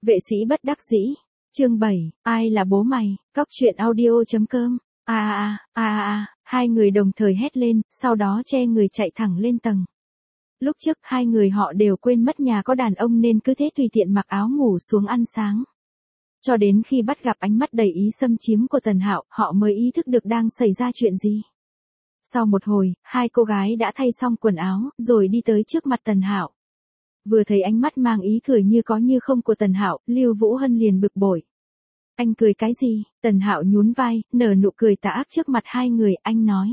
Vệ sĩ bất đắc dĩ. Chương 7, ai là bố mày? Cóc truyện audio.com. Hai người đồng thời hét lên, sau đó che người chạy thẳng lên tầng. Lúc trước hai người họ đều quên mất nhà có đàn ông nên cứ thế tùy tiện mặc áo ngủ xuống ăn sáng. Cho đến khi bắt gặp ánh mắt đầy ý xâm chiếm của Tần Hạo, họ mới ý thức được đang xảy ra chuyện gì. Sau một hồi, hai cô gái đã thay xong quần áo, rồi đi tới trước mặt Tần Hạo. Vừa thấy ánh mắt mang ý cười như có như không của Tần Hạo, Lưu Vũ Hân liền bực bội. Anh cười cái gì? Tần Hạo nhún vai, nở nụ cười tà ác trước mặt hai người, anh nói.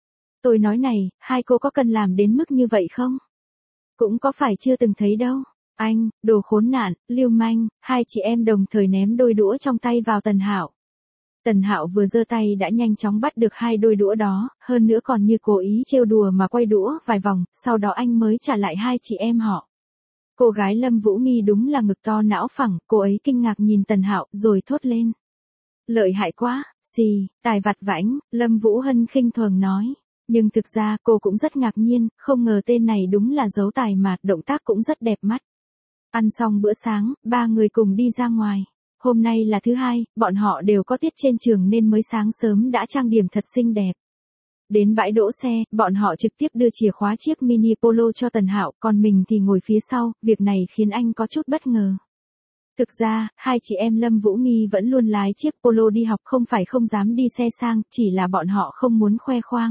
Tôi nói này, hai cô có cần làm đến mức như vậy không? Cũng có phải chưa từng thấy đâu. Anh, đồ khốn nạn, lưu manh, hai chị em đồng thời ném đôi đũa trong tay vào Tần Hạo. Tần Hạo vừa giơ tay đã nhanh chóng bắt được hai đôi đũa đó, hơn nữa còn như cố ý trêu đùa mà quay đũa vài vòng, sau đó anh mới trả lại hai chị em họ. Cô gái Lâm Vũ Nghi đúng là ngực to não phẳng, cô ấy kinh ngạc nhìn Tần Hạo rồi thốt lên. Lợi hại quá, xì, tài vặt vãnh, Lâm Vũ Hân khinh thường nói. Nhưng thực ra cô cũng rất ngạc nhiên, không ngờ tên này đúng là dấu tài mà, động tác cũng rất đẹp mắt. Ăn xong bữa sáng, ba người cùng đi ra ngoài. Hôm nay là thứ hai, bọn họ đều có tiết trên trường nên mới sáng sớm đã trang điểm thật xinh đẹp. Đến bãi đỗ xe, bọn họ trực tiếp đưa chìa khóa chiếc mini polo cho Tần Hạo, còn mình thì ngồi phía sau, việc này khiến anh có chút bất ngờ. Thực ra, hai chị em Lâm Vũ Nghi vẫn luôn lái chiếc polo đi học, không phải không dám đi xe sang, chỉ là bọn họ không muốn khoe khoang.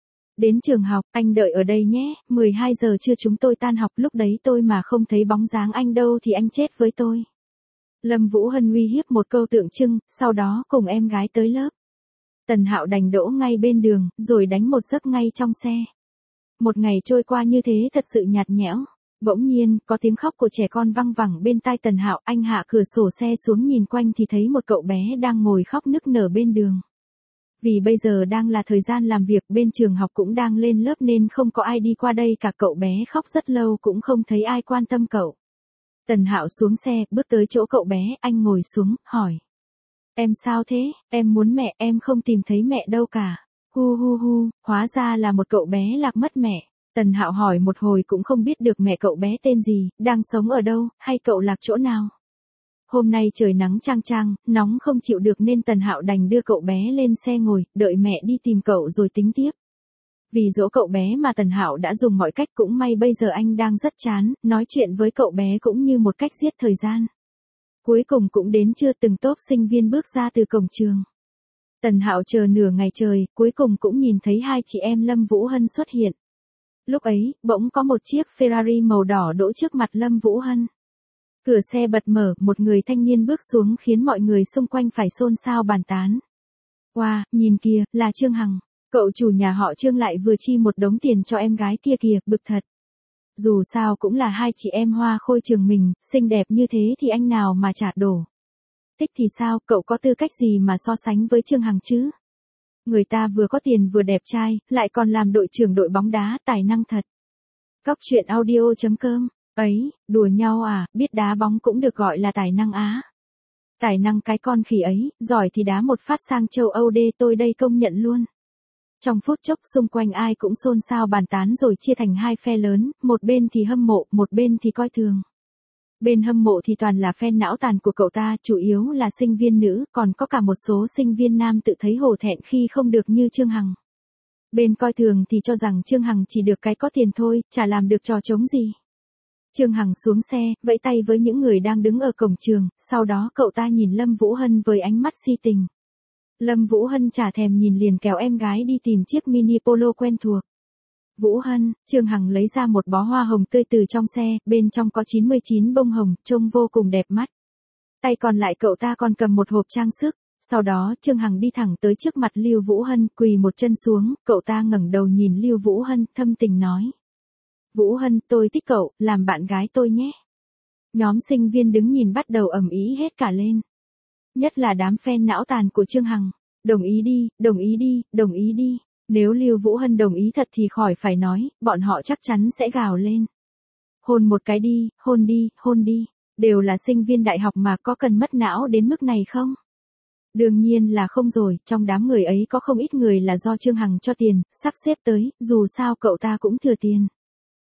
Đến trường học, anh đợi ở đây nhé, 12 giờ trưa chúng tôi tan học, lúc đấy tôi mà không thấy bóng dáng anh đâu thì anh chết với tôi. Lâm Vũ Hân uy hiếp một câu tượng trưng, sau đó cùng em gái tới lớp. Tần Hạo đành đỗ ngay bên đường, rồi đánh một giấc ngay trong xe. Một ngày trôi qua như thế thật sự nhạt nhẽo. Bỗng nhiên, có tiếng khóc của trẻ con văng vẳng bên tai Tần Hạo, anh hạ cửa sổ xe xuống nhìn quanh thì thấy một cậu bé đang ngồi khóc nức nở bên đường. Vì bây giờ đang là thời gian làm việc, bên trường học cũng đang lên lớp nên không có ai đi qua đây cả, cậu bé khóc rất lâu cũng không thấy ai quan tâm cậu. Tần Hạo xuống xe, bước tới chỗ cậu bé, anh ngồi xuống, hỏi. Em sao thế, em muốn mẹ, em không tìm thấy mẹ đâu cả. Hu hu hu, hóa ra là một cậu bé lạc mất mẹ. Tần Hạo hỏi một hồi cũng không biết được mẹ cậu bé tên gì, đang sống ở đâu, hay cậu lạc chỗ nào. Hôm nay trời nắng chang chang, nóng không chịu được nên Tần Hạo đành đưa cậu bé lên xe ngồi, đợi mẹ đi tìm cậu rồi tính tiếp. Vì dỗ cậu bé mà Tần Hạo đã dùng mọi cách, cũng may bây giờ anh đang rất chán, nói chuyện với cậu bé cũng như một cách giết thời gian. Cuối cùng cũng đến trưa, từng tốp sinh viên bước ra từ cổng trường. Tần Hạo chờ nửa ngày trời, cuối cùng cũng nhìn thấy hai chị em Lâm Vũ Hân xuất hiện. Lúc ấy, bỗng có một chiếc Ferrari màu đỏ đỗ trước mặt Lâm Vũ Hân. Cửa xe bật mở, một người thanh niên bước xuống khiến mọi người xung quanh phải xôn xao bàn tán. Wow, nhìn kìa, là Trương Hằng. Cậu chủ nhà họ Trương lại vừa chi một đống tiền cho em gái kia kìa, bực thật. Dù sao cũng là hai chị em hoa khôi trường mình, xinh đẹp như thế thì anh nào mà trả đổ. Thích thì sao, cậu có tư cách gì mà so sánh với Trương Hằng chứ? Người ta vừa có tiền vừa đẹp trai, lại còn làm đội trưởng đội bóng đá, tài năng thật. Cóc truyện audio.com. Ấy, đùa nhau à, biết đá bóng cũng được gọi là tài năng á. Tài năng cái con khỉ ấy, giỏi thì đá một phát sang châu Âu đê, tôi đây công nhận luôn. Trong phút chốc xung quanh ai cũng xôn xao bàn tán rồi chia thành hai phe lớn, một bên thì hâm mộ, một bên thì coi thường. Bên hâm mộ thì toàn là fan não tàn của cậu ta, chủ yếu là sinh viên nữ, còn có cả một số sinh viên nam tự thấy hổ thẹn khi không được như Trương Hằng. Bên coi thường thì cho rằng Trương Hằng chỉ được cái có tiền thôi, chả làm được trò trống gì. Trương Hằng xuống xe, vẫy tay với những người đang đứng ở cổng trường, sau đó cậu ta nhìn Lâm Vũ Hân với ánh mắt si tình. Lâm Vũ Hân chả thèm nhìn liền kéo em gái đi tìm chiếc mini polo quen thuộc. Vũ Hân, Trương Hằng lấy ra một bó hoa hồng tươi từ trong xe, bên trong có 99 bông hồng, trông vô cùng đẹp mắt. Tay còn lại cậu ta còn cầm một hộp trang sức. Sau đó Trương Hằng đi thẳng tới trước mặt Lưu Vũ Hân, quỳ một chân xuống, cậu ta ngẩng đầu nhìn Lưu Vũ Hân, thâm tình nói. Vũ Hân, tôi thích cậu, làm bạn gái tôi nhé. Nhóm sinh viên đứng nhìn bắt đầu ầm ĩ hết cả lên. Nhất là đám fan não tàn của Trương Hằng. Đồng ý đi, đồng ý đi, đồng ý đi. Nếu Lưu Vũ Hân đồng ý thật thì khỏi phải nói, bọn họ chắc chắn sẽ gào lên. Hôn một cái đi, hôn đi, hôn đi. Đều là sinh viên đại học mà, có cần mất não đến mức này không? Đương nhiên là không rồi, trong đám người ấy có không ít người là do Trương Hằng cho tiền, sắp xếp tới, dù sao cậu ta cũng thừa tiền.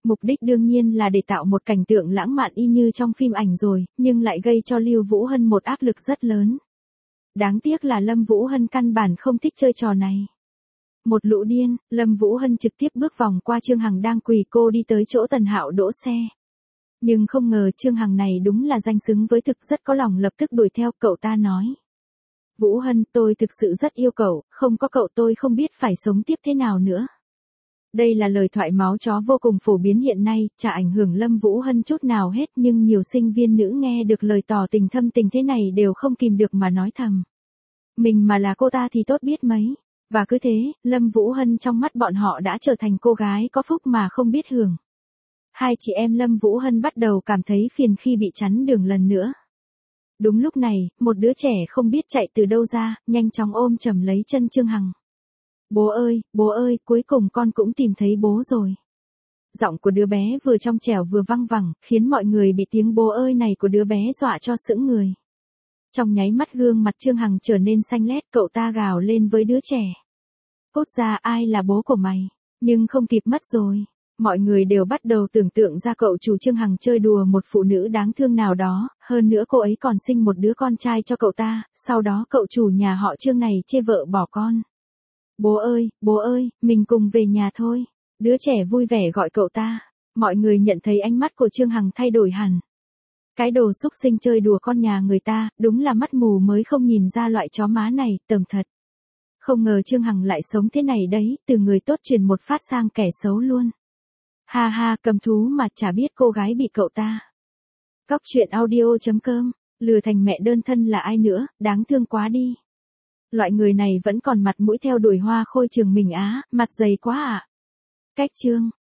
Mục đích đương nhiên là để tạo một cảnh tượng lãng mạn y như trong phim ảnh rồi, nhưng lại gây cho Lưu Vũ Hân một áp lực rất lớn. Đáng tiếc là Lâm Vũ Hân căn bản không thích chơi trò này. Một lũ điên, Lâm Vũ Hân trực tiếp bước vòng qua Trương Hằng đang quỳ cô đi tới chỗ Tần Hạo đỗ xe. Nhưng không ngờ Trương Hằng này đúng là danh xứng với thực, rất có lòng lập tức đuổi theo. Cậu ta nói: Vũ Hân, tôi thực sự rất yêu cậu, không có cậu tôi không biết phải sống tiếp thế nào nữa. Đây là lời thoại máu chó vô cùng phổ biến hiện nay, chả ảnh hưởng Lâm Vũ Hân chút nào hết, nhưng nhiều sinh viên nữ nghe được lời tỏ tình thâm tình thế này đều không kìm được mà nói thầm. Mình mà là cô ta thì tốt biết mấy. Và cứ thế, Lâm Vũ Hân trong mắt bọn họ đã trở thành cô gái có phúc mà không biết hưởng. Hai chị em Lâm Vũ Hân bắt đầu cảm thấy phiền khi bị chắn đường lần nữa. Đúng lúc này, một đứa trẻ không biết chạy từ đâu ra, nhanh chóng ôm chầm lấy chân Trương Hằng. Bố ơi, cuối cùng con cũng tìm thấy bố rồi. Giọng của đứa bé vừa trong trẻo vừa văng vẳng, khiến mọi người bị tiếng bố ơi này của đứa bé dọa cho sững người. Trong nháy mắt gương mặt Trương Hằng trở nên xanh lét, cậu ta gào lên với đứa trẻ. Cốt ra ai là bố của mày? Nhưng không kịp mất rồi. Mọi người đều bắt đầu tưởng tượng ra cậu chủ Trương Hằng chơi đùa một phụ nữ đáng thương nào đó, hơn nữa cô ấy còn sinh một đứa con trai cho cậu ta, sau đó cậu chủ nhà họ Trương này chê vợ bỏ con. Bố ơi, mình cùng về nhà thôi. Đứa trẻ vui vẻ gọi cậu ta. Mọi người nhận thấy ánh mắt của Trương Hằng thay đổi hẳn. Cái đồ xúc sinh chơi đùa con nhà người ta, đúng là mắt mù mới không nhìn ra loại chó má này, tởm thật. Không ngờ Trương Hằng lại sống thế này đấy, từ người tốt chuyển một phát sang kẻ xấu luôn. Ha ha, cầm thú mà chả biết cô gái bị cậu ta. Cóc truyện audio.com, lừa thành mẹ đơn thân là ai nữa, đáng thương quá đi. Loại người này vẫn còn mặt mũi theo đuổi Hoa Khôi Trường mình á, mặt dày quá à. Cách chương